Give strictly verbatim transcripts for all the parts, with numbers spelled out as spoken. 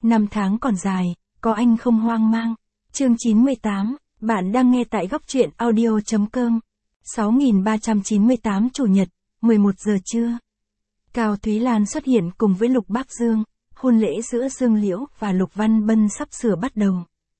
Năm tháng còn dài, có anh không hoang mang. Chương chín mươi tám, bạn đang nghe tại góc truyện audio.com. sáu nghìn ba trăm chín mươi tám Chủ nhật, mười một giờ trưa. Cao Thúy Lan xuất hiện cùng với Lục Bác Dương, hôn lễ giữa Dương Liễu và Lục Văn Bân sắp sửa bắt đầu.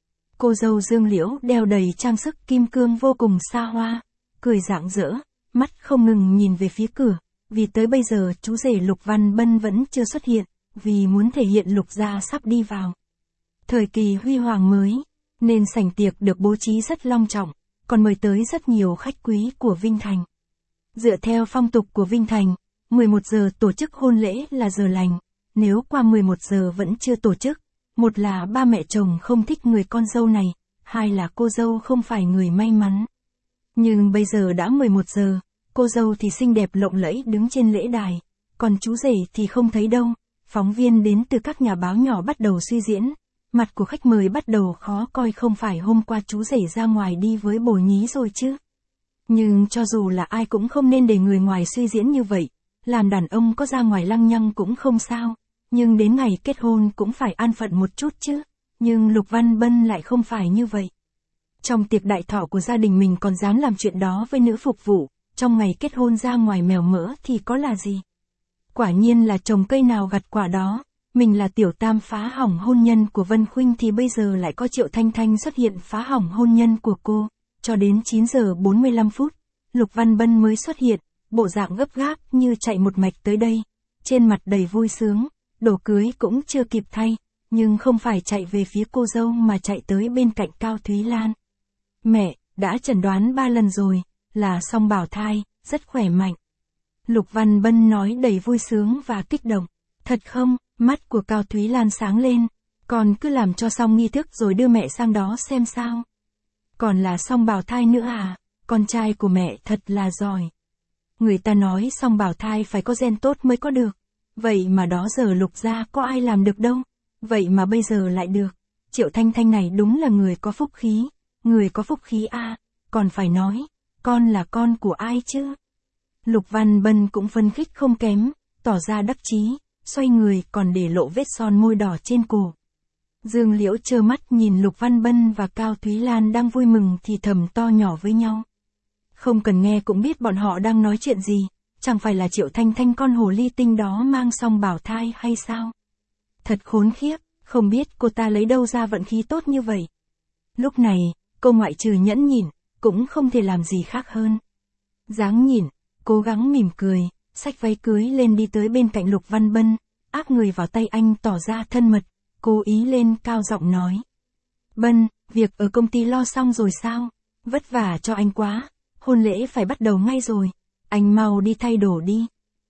Cô dâu Dương Liễu đeo đầy trang sức kim cương vô cùng xa hoa, cười rạng rỡ, mắt không ngừng nhìn về phía cửa, vì tới bây giờ chú rể Lục Văn Bân vẫn chưa xuất hiện, vì muốn thể hiện Lục gia sắp đi vào thời kỳ huy hoàng mới, nên sảnh tiệc được bố trí rất long trọng, còn mời tới rất nhiều khách quý của Vinh Thành. Dựa theo phong tục của Vinh Thành, mười một giờ tổ chức hôn lễ là giờ lành, nếu qua mười một giờ vẫn chưa tổ chức, một là ba mẹ chồng không thích người con dâu này, hai là cô dâu không phải người may mắn. Nhưng bây giờ đã mười một giờ, cô dâu thì xinh đẹp lộng lẫy đứng trên lễ đài, còn chú rể thì không thấy đâu. Phóng viên đến từ các nhà báo nhỏ bắt đầu suy diễn, mặt của khách mời bắt đầu khó coi, không phải hôm qua chú rể ra ngoài đi với bồ nhí rồi chứ. Nhưng cho dù là ai cũng không nên để người ngoài suy diễn như vậy, làm đàn ông có ra ngoài lăng nhăng cũng không sao, nhưng đến ngày kết hôn cũng phải an phận một chút chứ. Nhưng Lục Văn Bân lại không phải như vậy. Trong tiệc đại thọ của gia đình mình còn dám làm chuyện đó với nữ phục vụ, trong ngày kết hôn ra ngoài mèo mỡ thì có là gì. Quả nhiên là trồng cây nào gặt quả đó, mình là tiểu tam phá hỏng hôn nhân của Vân Khuynh thì bây giờ lại có Triệu Thanh Thanh xuất hiện phá hỏng hôn nhân của cô. Cho đến chín giờ bốn mươi lăm phút, Lục Văn Bân mới xuất hiện, bộ dạng gấp gáp như chạy một mạch tới đây, trên mặt đầy vui sướng, đồ cưới cũng chưa kịp thay, nhưng không phải chạy về phía cô dâu mà chạy tới bên cạnh Cao Thúy Lan. Mẹ, đã chẩn đoán ba lần rồi, là song bào thai, rất khỏe mạnh. Lục Văn Bân nói đầy vui sướng và kích động. Thật không? Mắt của Cao Thúy Lan sáng lên. Còn cứ làm cho xong nghi thức rồi đưa mẹ sang đó xem sao. Còn là song bào thai nữa à? Con trai của mẹ thật là giỏi. Người ta nói song bào thai phải có gen tốt mới có được. Vậy mà đó giờ Lục gia có ai làm được đâu. Vậy mà bây giờ lại được. Triệu Thanh Thanh này đúng là người có phúc khí. Người có phúc khí à? Còn phải nói, con là con của ai chứ? Lục Văn Bân cũng phấn khích không kém, tỏ ra đắc chí, xoay người còn để lộ vết son môi đỏ trên cổ. Dương Liễu trơ mắt nhìn Lục Văn Bân và Cao Thúy Lan đang vui mừng thì thầm to nhỏ với nhau. Không cần nghe cũng biết bọn họ đang nói chuyện gì, chẳng phải là Triệu Thanh Thanh con hồ ly tinh đó mang song bào thai hay sao? Thật khốn khiếp, không biết cô ta lấy đâu ra vận khí tốt như vậy. Lúc này, cô ngoại trừ nhẫn nhịn, cũng không thể làm gì khác hơn. Dáng nhìn, cố gắng mỉm cười, xách váy cưới lên đi tới bên cạnh Lục Văn Bân, áp người vào tay anh tỏ ra thân mật, cố ý lên cao giọng nói. Bân, việc ở công ty lo xong rồi sao? Vất vả cho anh quá, hôn lễ phải bắt đầu ngay rồi, anh mau đi thay đồ đi.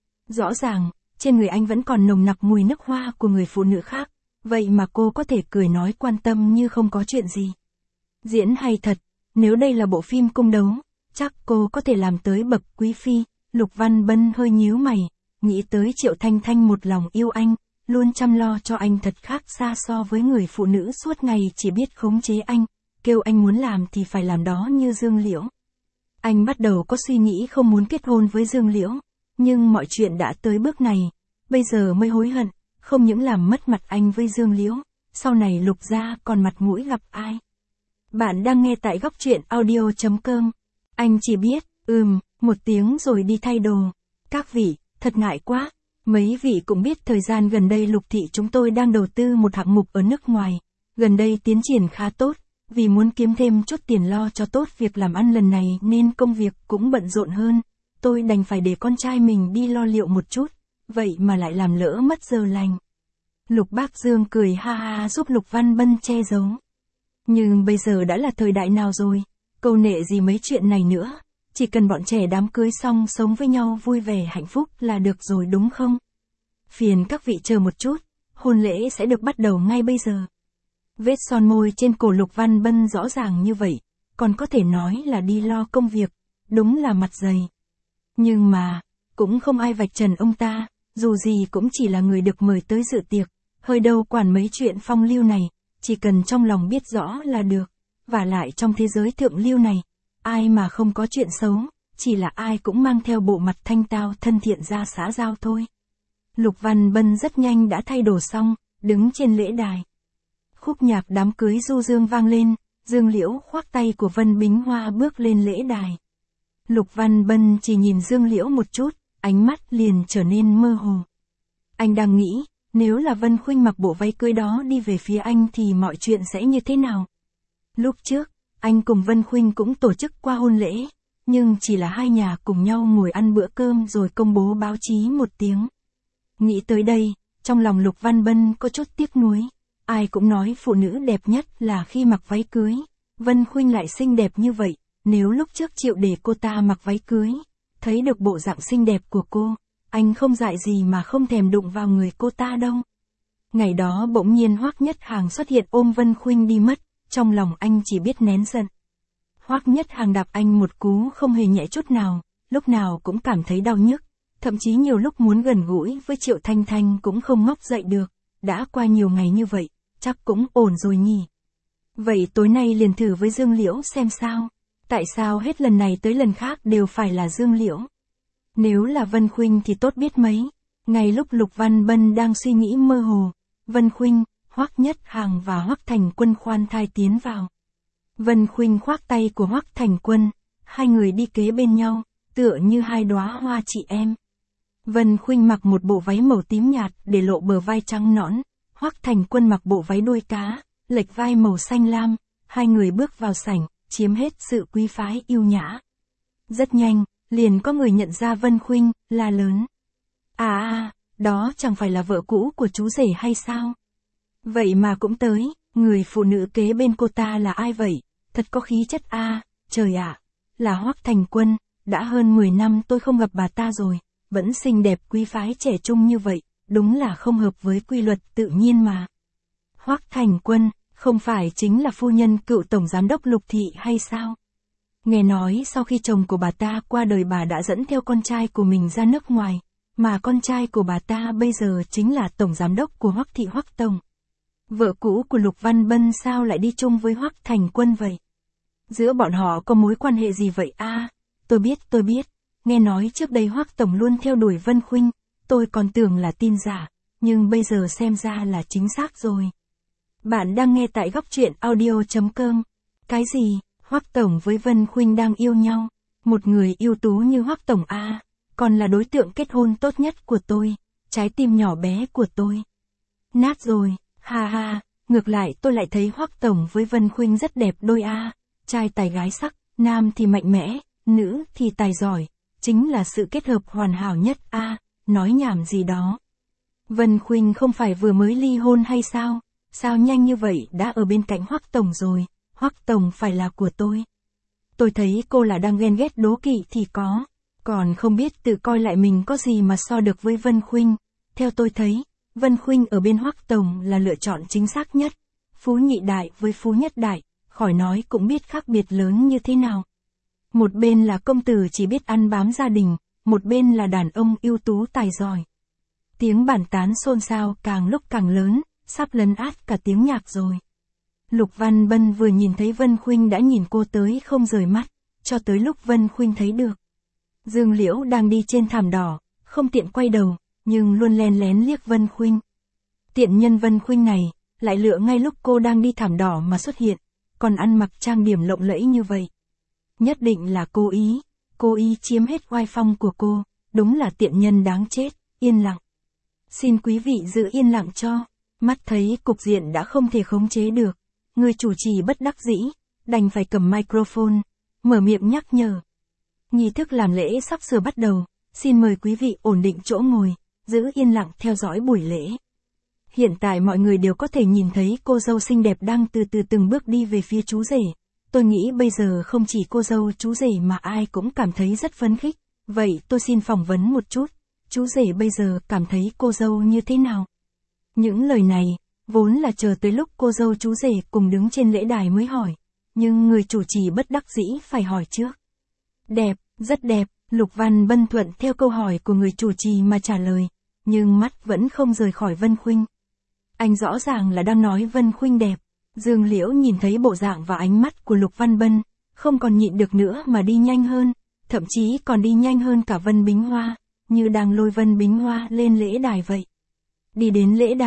Rõ ràng, trên người anh vẫn còn nồng nặc mùi nước hoa của người phụ nữ khác, vậy mà cô có thể cười nói quan tâm như không có chuyện gì. Diễn hay thật, nếu đây là bộ phim cung đấu, chắc cô có thể làm tới bậc quý phi. Lục Văn Bân hơi nhíu mày, nghĩ tới Triệu Thanh Thanh một lòng yêu anh, luôn chăm lo cho anh thật khác xa so với người phụ nữ suốt ngày chỉ biết khống chế anh, kêu anh muốn làm thì phải làm đó như Dương Liễu. Anh bắt đầu có suy nghĩ không muốn kết hôn với Dương Liễu, nhưng mọi chuyện đã tới bước này, bây giờ mới hối hận, không những làm mất mặt anh với Dương Liễu, sau này Lục gia còn mặt mũi gặp ai. Bạn đang nghe tại góc truyện audio.com. Anh chỉ biết, ừm, một tiếng rồi đi thay đồ. Các vị, thật ngại quá. Mấy vị cũng biết thời gian gần đây Lục thị chúng tôi đang đầu tư một hạng mục ở nước ngoài. Gần đây tiến triển khá tốt, vì muốn kiếm thêm chút tiền lo cho tốt việc làm ăn lần này nên công việc cũng bận rộn hơn. Tôi đành phải để con trai mình đi lo liệu một chút, vậy mà lại làm lỡ mất giờ lành. Lục Bác Dương cười ha ha giúp Lục Văn Bân che giấu. Nhưng bây giờ đã là thời đại nào rồi, câu nệ gì mấy chuyện này nữa, chỉ cần bọn trẻ đám cưới xong sống với nhau vui vẻ hạnh phúc là được rồi đúng không? Phiền các vị chờ một chút, hôn lễ sẽ được bắt đầu ngay bây giờ. Vết son môi trên cổ Lục Văn Bân rõ ràng như vậy, còn có thể nói là đi lo công việc, đúng là mặt dày. Nhưng mà, cũng không ai vạch trần ông ta, dù gì cũng chỉ là người được mời tới dự tiệc, hơi đâu quản mấy chuyện phong lưu này. Chỉ cần trong lòng biết rõ là được, và lại trong thế giới thượng lưu này, ai mà không có chuyện xấu, chỉ là ai cũng mang theo bộ mặt thanh tao thân thiện ra xã giao thôi. Lục Văn Bân rất nhanh đã thay đồ xong, đứng trên lễ đài. Khúc nhạc đám cưới du dương vang lên, Dương Liễu khoác tay của Vân Bính Hoa bước lên lễ đài. Lục Văn Bân chỉ nhìn Dương Liễu một chút, ánh mắt liền trở nên mơ hồ. Anh đang nghĩ, nếu là Vân Khuynh mặc bộ váy cưới đó đi về phía anh thì mọi chuyện sẽ như thế nào? Lúc trước, anh cùng Vân Khuynh cũng tổ chức qua hôn lễ, nhưng chỉ là hai nhà cùng nhau ngồi ăn bữa cơm rồi công bố báo chí một tiếng. Nghĩ tới đây, trong lòng Lục Văn Bân có chút tiếc nuối. Ai cũng nói phụ nữ đẹp nhất là khi mặc váy cưới. Vân Khuynh lại xinh đẹp như vậy, nếu lúc trước chịu để cô ta mặc váy cưới, thấy được bộ dạng xinh đẹp của cô, anh không dại gì mà không thèm đụng vào người cô ta đâu. Ngày đó bỗng nhiên Hoắc Nhất Hàng xuất hiện ôm Vân Khuynh đi mất, trong lòng anh chỉ biết nén giận. Hoắc Nhất Hàng đạp anh một cú không hề nhẹ chút nào, lúc nào cũng cảm thấy đau nhức, thậm chí nhiều lúc muốn gần gũi với Triệu Thanh Thanh cũng không ngóc dậy được, đã qua nhiều ngày như vậy, chắc cũng ổn rồi nhỉ. Vậy tối nay liền thử với Dương Liễu xem sao, tại sao hết lần này tới lần khác đều phải là Dương Liễu? Nếu là Vân Khuynh thì tốt biết mấy. Ngay lúc Lục Văn Bân đang suy nghĩ mơ hồ, Vân Khuynh, Hoắc Nhất Hàng và Hoắc Thành Quân khoan thai tiến vào. Vân Khuynh khoác tay của Hoắc Thành Quân, hai người đi kế bên nhau, tựa như hai đóa hoa chị em. Vân Khuynh mặc một bộ váy màu tím nhạt để lộ bờ vai trắng nõn, Hoắc Thành Quân mặc bộ váy đuôi cá, lệch vai màu xanh lam, hai người bước vào sảnh, chiếm hết sự quý phái yêu nhã. Rất nhanh, liền có người nhận ra Vân Khuynh, la lớn. À à, đó chẳng phải là vợ cũ của chú rể hay sao? Vậy mà cũng tới, người phụ nữ kế bên cô ta là ai vậy? Thật có khí chất a, à, trời ạ, là Hoắc Thành Quân, đã hơn mười năm tôi không gặp bà ta rồi, vẫn xinh đẹp quý phái trẻ trung như vậy, đúng là không hợp với quy luật tự nhiên mà. Hoắc Thành Quân, không phải chính là phu nhân cựu tổng giám đốc Lục Thị hay sao? Nghe nói sau khi chồng của bà ta qua đời bà đã dẫn theo con trai của mình ra nước ngoài, mà con trai của bà ta bây giờ chính là tổng giám đốc của Hoắc Thị Hoắc Tổng. Vợ cũ của Lục Văn Bân sao lại đi chung với Hoắc Thành Quân vậy? Giữa bọn họ có mối quan hệ gì vậy a? À, tôi biết tôi biết, nghe nói trước đây Hoắc Tổng luôn theo đuổi Vân Khuynh, tôi còn tưởng là tin giả, nhưng bây giờ xem ra là chính xác rồi. Bạn đang nghe tại góc truyện audio chấm com. Cái gì? Hoắc Tổng với Vân Khuynh đang yêu nhau? Một người ưu tú như Hoắc Tổng a, à, còn là đối tượng kết hôn tốt nhất của tôi, trái tim nhỏ bé của tôi. Nát rồi, ha ha, ngược lại tôi lại thấy Hoắc Tổng với Vân Khuynh rất đẹp đôi a, à, trai tài gái sắc, nam thì mạnh mẽ, nữ thì tài giỏi, chính là sự kết hợp hoàn hảo nhất a, à, nói nhảm gì đó. Vân Khuynh không phải vừa mới ly hôn hay sao? Sao nhanh như vậy đã ở bên cạnh Hoắc Tổng rồi, Hoắc Tổng phải là của tôi. Tôi thấy cô là đang ghen ghét đố kỵ thì có, còn không biết tự coi lại mình có gì mà so được với Vân Khuynh. Theo tôi thấy, Vân Khuynh ở bên Hoắc Tổng là lựa chọn chính xác nhất. Phú nhị đại với phú nhất đại, khỏi nói cũng biết khác biệt lớn như thế nào. Một bên là công tử chỉ biết ăn bám gia đình, một bên là đàn ông ưu tú tài giỏi. Tiếng bàn tán xôn xao càng lúc càng lớn, sắp lấn át cả tiếng nhạc rồi. Lục Văn Bân vừa nhìn thấy Vân Khuynh đã nhìn cô tới không rời mắt, cho tới lúc Vân Khuynh thấy được. Dương Liễu đang đi trên thảm đỏ, không tiện quay đầu, nhưng luôn len lén liếc Vân Khuynh. Tiện nhân Vân Khuynh này, lại lựa ngay lúc cô đang đi thảm đỏ mà xuất hiện, còn ăn mặc trang điểm lộng lẫy như vậy. Nhất định là cố ý, cố ý chiếm hết oai phong của cô, đúng là tiện nhân đáng chết, yên lặng. Xin quý vị giữ yên lặng cho. Mắt thấy cục diện đã không thể khống chế được, người chủ trì bất đắc dĩ, đành phải cầm microphone, mở miệng nhắc nhở. Nghi thức làm lễ sắp sửa bắt đầu, xin mời quý vị ổn định chỗ ngồi, giữ yên lặng theo dõi buổi lễ. Hiện tại mọi người đều có thể nhìn thấy cô dâu xinh đẹp đang từ từ từng bước đi về phía chú rể. Tôi nghĩ bây giờ không chỉ cô dâu chú rể mà ai cũng cảm thấy rất phấn khích. Vậy tôi xin phỏng vấn một chút, chú rể bây giờ cảm thấy cô dâu như thế nào? Những lời này, vốn là chờ tới lúc cô dâu chú rể cùng đứng trên lễ đài mới hỏi, nhưng người chủ trì bất đắc dĩ phải hỏi trước. Đẹp, rất đẹp, Lục Văn Bân thuận theo câu hỏi của người chủ trì mà trả lời, nhưng mắt vẫn không rời khỏi Vân Khuynh. Anh rõ ràng là đang nói Vân Khuynh đẹp. Dương Liễu nhìn thấy bộ dạng và ánh mắt của Lục Văn Bân, không còn nhịn được nữa mà đi nhanh hơn, thậm chí còn đi nhanh hơn cả Vân Bính Hoa, như đang lôi Vân Bính Hoa lên lễ đài vậy. Đi đến lễ đài,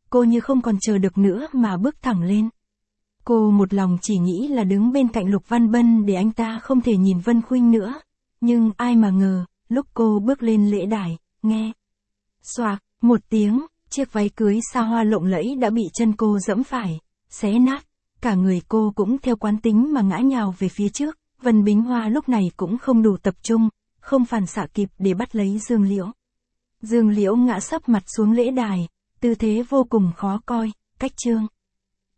cô như không còn chờ được nữa mà bước thẳng lên. Cô một lòng chỉ nghĩ là đứng bên cạnh Lục Văn Bân để anh ta không thể nhìn Vân Khuynh nữa. Nhưng ai mà ngờ, lúc cô bước lên lễ đài, nghe. Xoạc, một tiếng, chiếc váy cưới xa hoa lộng lẫy đã bị chân cô giẫm phải, xé nát. Cả người cô cũng theo quán tính mà ngã nhào về phía trước. Vân Bính Hoa lúc này cũng không đủ tập trung, không phản xạ kịp để bắt lấy Dương Liễu. Dương Liễu ngã sấp mặt xuống lễ đài, tư thế vô cùng khó coi, cách chương.